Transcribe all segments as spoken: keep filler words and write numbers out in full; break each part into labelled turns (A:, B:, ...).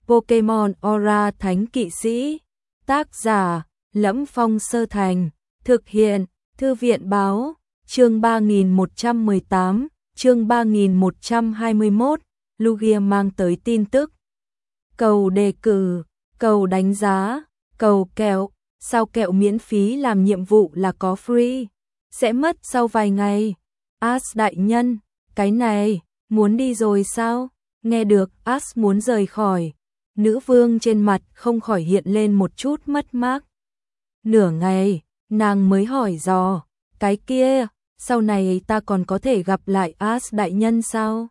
A: Pokemon Aura Thánh Kỵ Sĩ. Tác giả: Lẫm Phong Sơ Thành. Thực hiện: Thư viện báo. Chương ba nghìn một trăm mười tám, chương ba nghìn một trăm hai mươi mốt, Lugia mang tới tin tức. Cầu đề cử, cầu đánh giá, cầu kẹo, sao kẹo miễn phí làm nhiệm vụ là có free, sẽ mất sau vài ngày. Ash đại nhân, cái này, muốn đi rồi sao? Nghe được Ash muốn rời khỏi, nữ vương trên mặt không khỏi hiện lên một chút mất mát. Nửa ngày, nàng mới hỏi dò, cái kia, sau này ta còn có thể gặp lại Ash đại nhân sao?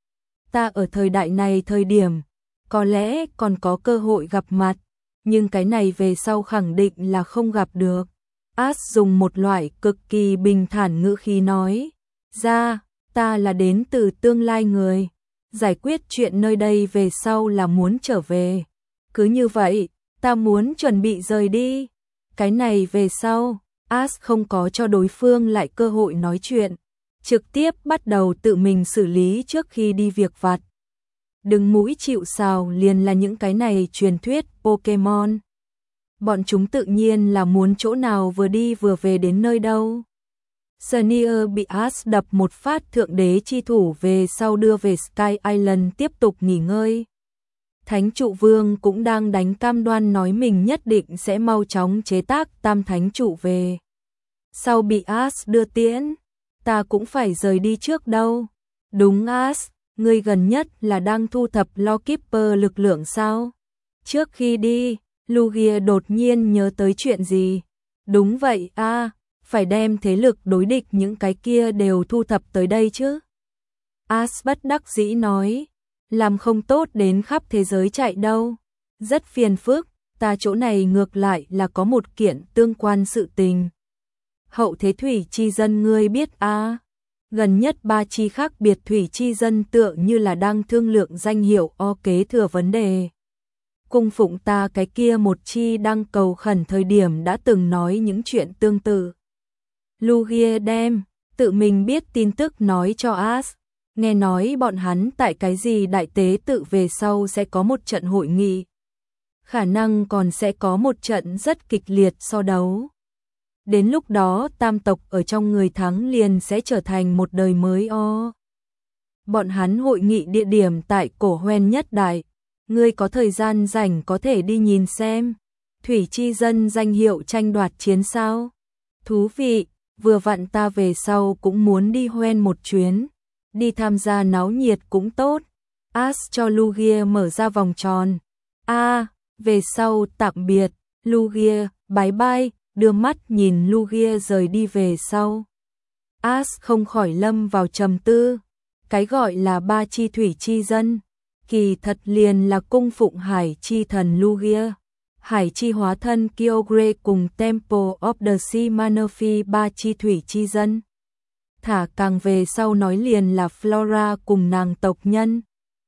A: Ta ở thời đại này thời điểm, có lẽ còn có cơ hội gặp mặt, nhưng cái này về sau khẳng định là không gặp được. Ash dùng một loại cực kỳ bình thản ngữ khí nói, ra, ta là đến từ tương lai người, giải quyết chuyện nơi đây về sau là muốn trở về. Cứ như vậy, ta muốn chuẩn bị rời đi. Cái này về sau, Ash không có cho đối phương lại cơ hội nói chuyện, trực tiếp bắt đầu tự mình xử lý trước khi đi việc vặt. Đừng mũi chịu sào liền là những cái này truyền thuyết Pokemon. Bọn chúng tự nhiên là muốn chỗ nào vừa đi vừa về đến nơi đâu. Sneer bị Ash đập một phát thượng đế chi thủ về sau đưa về Sky Island tiếp tục nghỉ ngơi. Thánh trụ vương cũng đang đánh cam đoan nói mình nhất định sẽ mau chóng chế tác tam thánh trụ về. Sau bị Ash đưa tiễn, ta cũng phải rời đi trước đâu. Đúng Ash, ngươi gần nhất là đang thu thập Lawkeeper lực lượng sao? Trước khi đi, Lugia đột nhiên nhớ tới chuyện gì? Đúng vậy a, à, phải đem thế lực đối địch những cái kia đều thu thập tới đây chứ. Ash bất đắc dĩ nói, làm không tốt đến khắp thế giới chạy đâu. Rất phiền phức, ta chỗ này ngược lại là có một kiện tương quan sự tình. Hậu thế thủy chi dân ngươi biết a, à? Gần nhất ba chi khác biệt thủy chi dân tựa như là đang thương lượng danh hiệu o kế thừa vấn đề. Cung phụng ta cái kia một chi đang cầu khẩn thời điểm đã từng nói những chuyện tương tự. Lugia đem tự mình biết tin tức nói cho Ash, nghe nói bọn hắn tại cái gì đại tế tự về sau sẽ có một trận hội nghị. Khả năng còn sẽ có một trận rất kịch liệt so đấu. Đến lúc đó tam tộc ở trong người thắng liền sẽ trở thành một đời mới o. Bọn hắn hội nghị địa điểm tại cổ hoen nhất đại. Ngươi có thời gian rảnh có thể đi nhìn xem. Thủy chi dân danh hiệu tranh đoạt chiến sao? Thú vị, vừa vặn ta về sau cũng muốn đi hoen một chuyến. Đi tham gia náo nhiệt cũng tốt. Ash cho Lugia mở ra vòng tròn. A, à, về sau tạm biệt, Lugia, bye bye. Đưa mắt nhìn Lugia rời đi về sau. Ash không khỏi lâm vào trầm tư. Cái gọi là ba chi thủy chi dân, kỳ thật liền là cung phụng hải chi thần Lugia. Hải chi hóa thân Kyogre cùng Temple of the Sea Manaphy ba chi thủy chi dân. Thả càng về sau nói liền là Flora cùng nàng tộc nhân.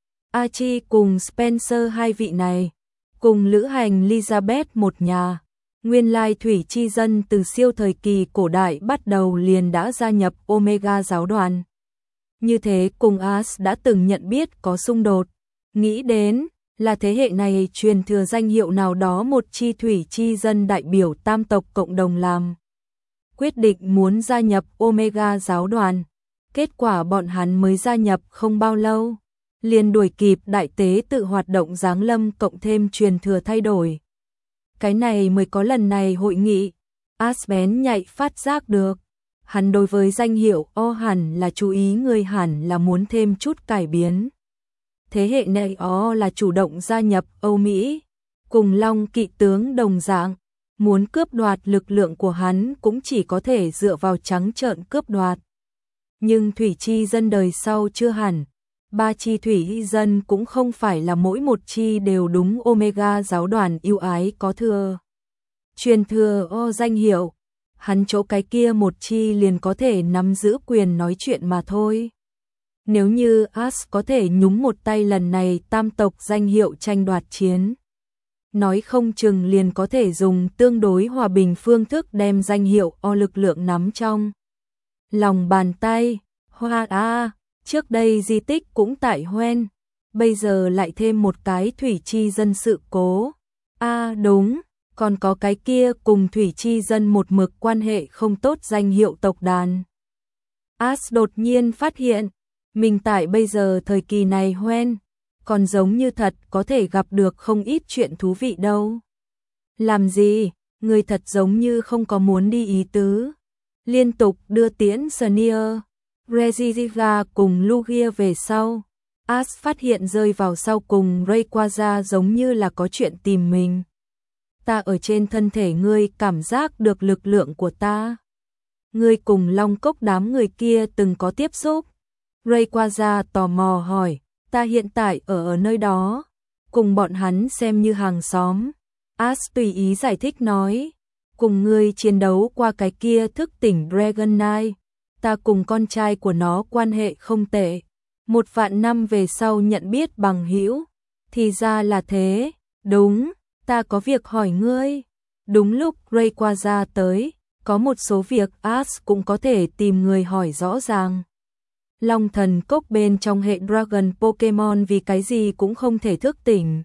A: Archie cùng Spencer hai vị này, cùng lữ hành Elizabeth một nhà. Nguyên lai thủy chi dân từ siêu thời kỳ cổ đại bắt đầu liền đã gia nhập Omega giáo đoàn. Như thế cùng Ash đã từng nhận biết có xung đột. Nghĩ đến là thế hệ này truyền thừa danh hiệu nào đó một chi thủy chi dân đại biểu tam tộc cộng đồng làm. Quyết định muốn gia nhập Omega giáo đoàn. Kết quả bọn hắn mới gia nhập không bao lâu, liền đuổi kịp đại tế tự hoạt động giáng lâm cộng thêm truyền thừa thay đổi. Cái này mới có lần này hội nghị. Ash bén nhạy phát giác được. Hắn đối với danh hiệu O hẳn là chú ý người hẳn là muốn thêm chút cải biến. Thế hệ này O là chủ động gia nhập Âu Mỹ. Cùng Long kỵ tướng đồng dạng. Muốn cướp đoạt lực lượng của hắn cũng chỉ có thể dựa vào trắng trợn cướp đoạt. Nhưng thủy chi dân đời sau chưa hẳn. Ba chi thủy dân cũng không phải là mỗi một chi đều đúng Omega giáo đoàn yêu ái có thừa. Truyền thừa O danh hiệu, hắn chỗ cái kia một chi liền có thể nắm giữ quyền nói chuyện mà thôi. Nếu như Ash có thể nhúng một tay lần này tam tộc danh hiệu tranh đoạt chiến, nói không chừng liền có thể dùng tương đối hòa bình phương thức đem danh hiệu O lực lượng nắm trong lòng bàn tay. Hoa a, trước đây di tích cũng tại hoen, bây giờ lại thêm một cái thủy chi dân sự cố. À đúng, còn có cái kia cùng thủy chi dân một mực quan hệ không tốt danh hiệu tộc đàn. As đột nhiên phát hiện, mình tại bây giờ thời kỳ này hoen, còn giống như thật có thể gặp được không ít chuyện thú vị đâu. Làm gì, người thật giống như không có muốn đi ý tứ. Liên tục đưa tiễn Senior, Regigiga cùng Lugia về sau. As phát hiện rơi vào sau cùng Rayquaza giống như là có chuyện tìm mình. Ta ở trên thân thể ngươi cảm giác được lực lượng của ta. Ngươi cùng Long Cốc đám người kia từng có tiếp xúc. Rayquaza tò mò hỏi, ta hiện tại ở ở nơi đó, cùng bọn hắn xem như hàng xóm. As tùy ý giải thích nói, cùng ngươi chiến đấu qua cái kia thức tỉnh Dragonite, ta cùng con trai của nó quan hệ không tệ. Một vạn năm về sau nhận biết bằng hữu, thì ra là thế, đúng, ta có việc hỏi ngươi. Đúng lúc Rayquaza tới, có một số việc As cũng có thể tìm người hỏi rõ ràng. Long thần cốc bên trong hệ Dragon Pokemon vì cái gì cũng không thể thức tỉnh.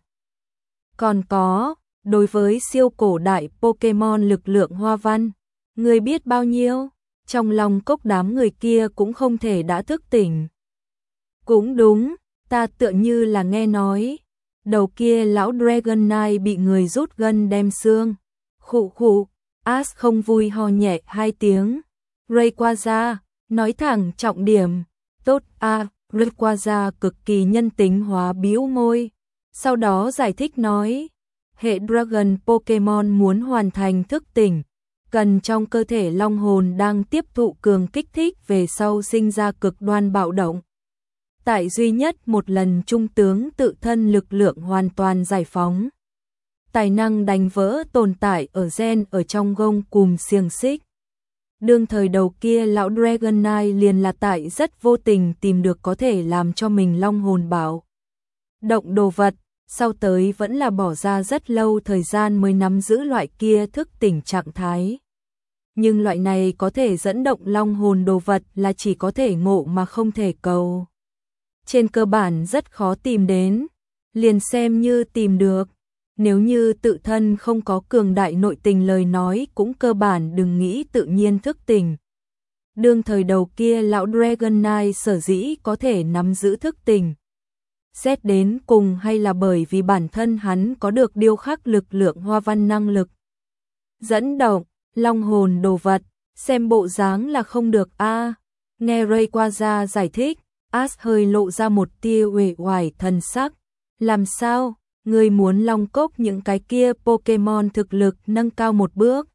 A: Còn có, đối với siêu cổ đại Pokemon lực lượng hoa văn, ngươi biết bao nhiêu? Trong Long Cốc đám người kia cũng không thể đã thức tỉnh. Cũng đúng, ta tựa như là nghe nói, đầu kia lão Dragonite bị người rút gân đem xương. Khụ khụ, As không vui ho nhẹ hai tiếng. Rayquaza, nói thẳng trọng điểm. Tốt a, Rayquaza cực kỳ nhân tính hóa bĩu môi. Sau đó giải thích nói, hệ Dragon Pokemon muốn hoàn thành thức tỉnh, cần trong cơ thể long hồn đang tiếp thụ cường kích thích về sau sinh ra cực đoan bạo động. Tại duy nhất một lần trung tướng tự thân lực lượng hoàn toàn giải phóng. Tài năng đánh vỡ tồn tại ở gen ở trong gông cùm xiềng xích. Đương thời đầu kia lão Dragonite liền là tại rất vô tình tìm được có thể làm cho mình long hồn bảo động đồ vật, sau tới vẫn là bỏ ra rất lâu thời gian mới nắm giữ loại kia thức tỉnh trạng thái. Nhưng loại này có thể dẫn động long hồn đồ vật là chỉ có thể ngộ mà không thể cầu. Trên cơ bản rất khó tìm đến, liền xem như tìm được. Nếu như tự thân không có cường đại nội tình lời nói cũng cơ bản đừng nghĩ tự nhiên thức tỉnh. Đương thời đầu kia lão Dragonite sở dĩ có thể nắm giữ thức tỉnh. Xét đến cùng hay là bởi vì bản thân hắn có được điêu khắc lực lượng hoa văn năng lực. Dẫn động, long hồn đồ vật, xem bộ dáng là không được a. À, nghe Rayquaza giải thích, As hơi lộ ra một tia uể oải thần sắc. Làm sao? Ngươi muốn Long Cốc những cái kia Pokemon thực lực nâng cao một bước.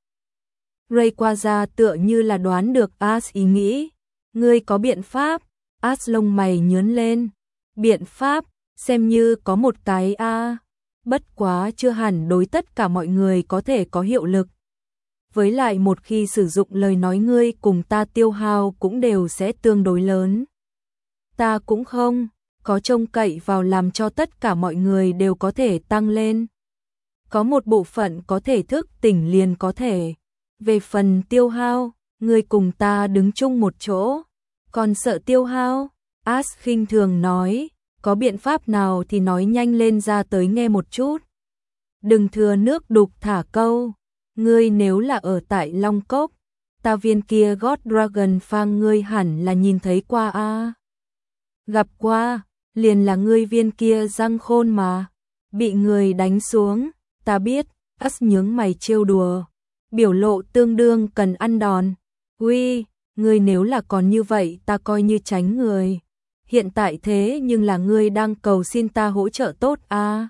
A: Rayquaza tựa như là đoán được As ý nghĩ. Ngươi có biện pháp? As lông mày nhướng lên. Biện pháp, xem như có một cái a. À. Bất quá chưa hẳn đối tất cả mọi người có thể có hiệu lực. Với lại một khi sử dụng lời nói ngươi cùng ta tiêu hao cũng đều sẽ tương đối lớn. Ta cũng không có trông cậy vào làm cho tất cả mọi người đều có thể tăng lên. Có một bộ phận có thể thức tỉnh liền có thể. Về phần tiêu hao, ngươi cùng ta đứng chung một chỗ. Còn sợ tiêu hao? As khinh thường nói, có biện pháp nào thì nói nhanh lên ra tới nghe một chút. Đừng thừa nước đục thả câu. Ngươi nếu là ở tại Long Cốc, ta viên kia God Dragon Fang ngươi hẳn là nhìn thấy qua a. À. Gặp qua, liền là ngươi viên kia răng khôn mà. Bị người đánh xuống, ta biết, As nhướng mày trêu đùa. Biểu lộ tương đương cần ăn đòn. Uy, ngươi nếu là còn như vậy ta coi như tránh người. Hiện tại thế nhưng là ngươi đang cầu xin ta hỗ trợ tốt a. À.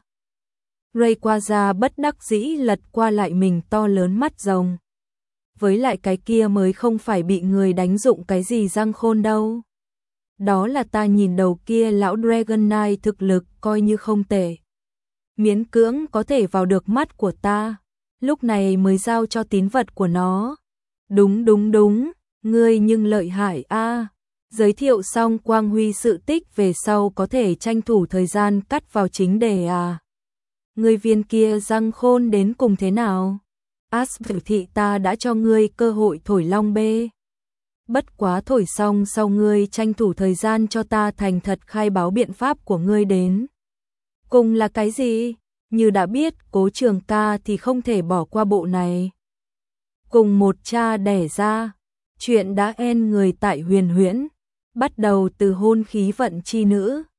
A: Rayquaza bất đắc dĩ lật qua lại mình to lớn mắt rồng. Với lại cái kia mới không phải bị người đánh dụng cái gì răng khôn đâu. Đó là ta nhìn đầu kia lão Dragonite thực lực coi như không tệ. Miễn cưỡng có thể vào được mắt của ta. Lúc này mới giao cho tín vật của nó. Đúng đúng đúng, ngươi nhưng lợi hại a. À. Giới thiệu xong quang huy sự tích về sau có thể tranh thủ thời gian cắt vào chính đề à. Ngươi viên kia răng khôn đến cùng thế nào? As biểu thị ta đã cho ngươi cơ hội thổi long bê. Bất quá thổi xong sau ngươi tranh thủ thời gian cho ta thành thật khai báo biện pháp của ngươi đến. Cùng là cái gì? Như đã biết Cố Trường Ca thì không thể bỏ qua bộ này. Cùng một cha đẻ ra, chuyện đã en người tại Huyền Huyễn, bắt đầu từ hôn khí vận chi nữ,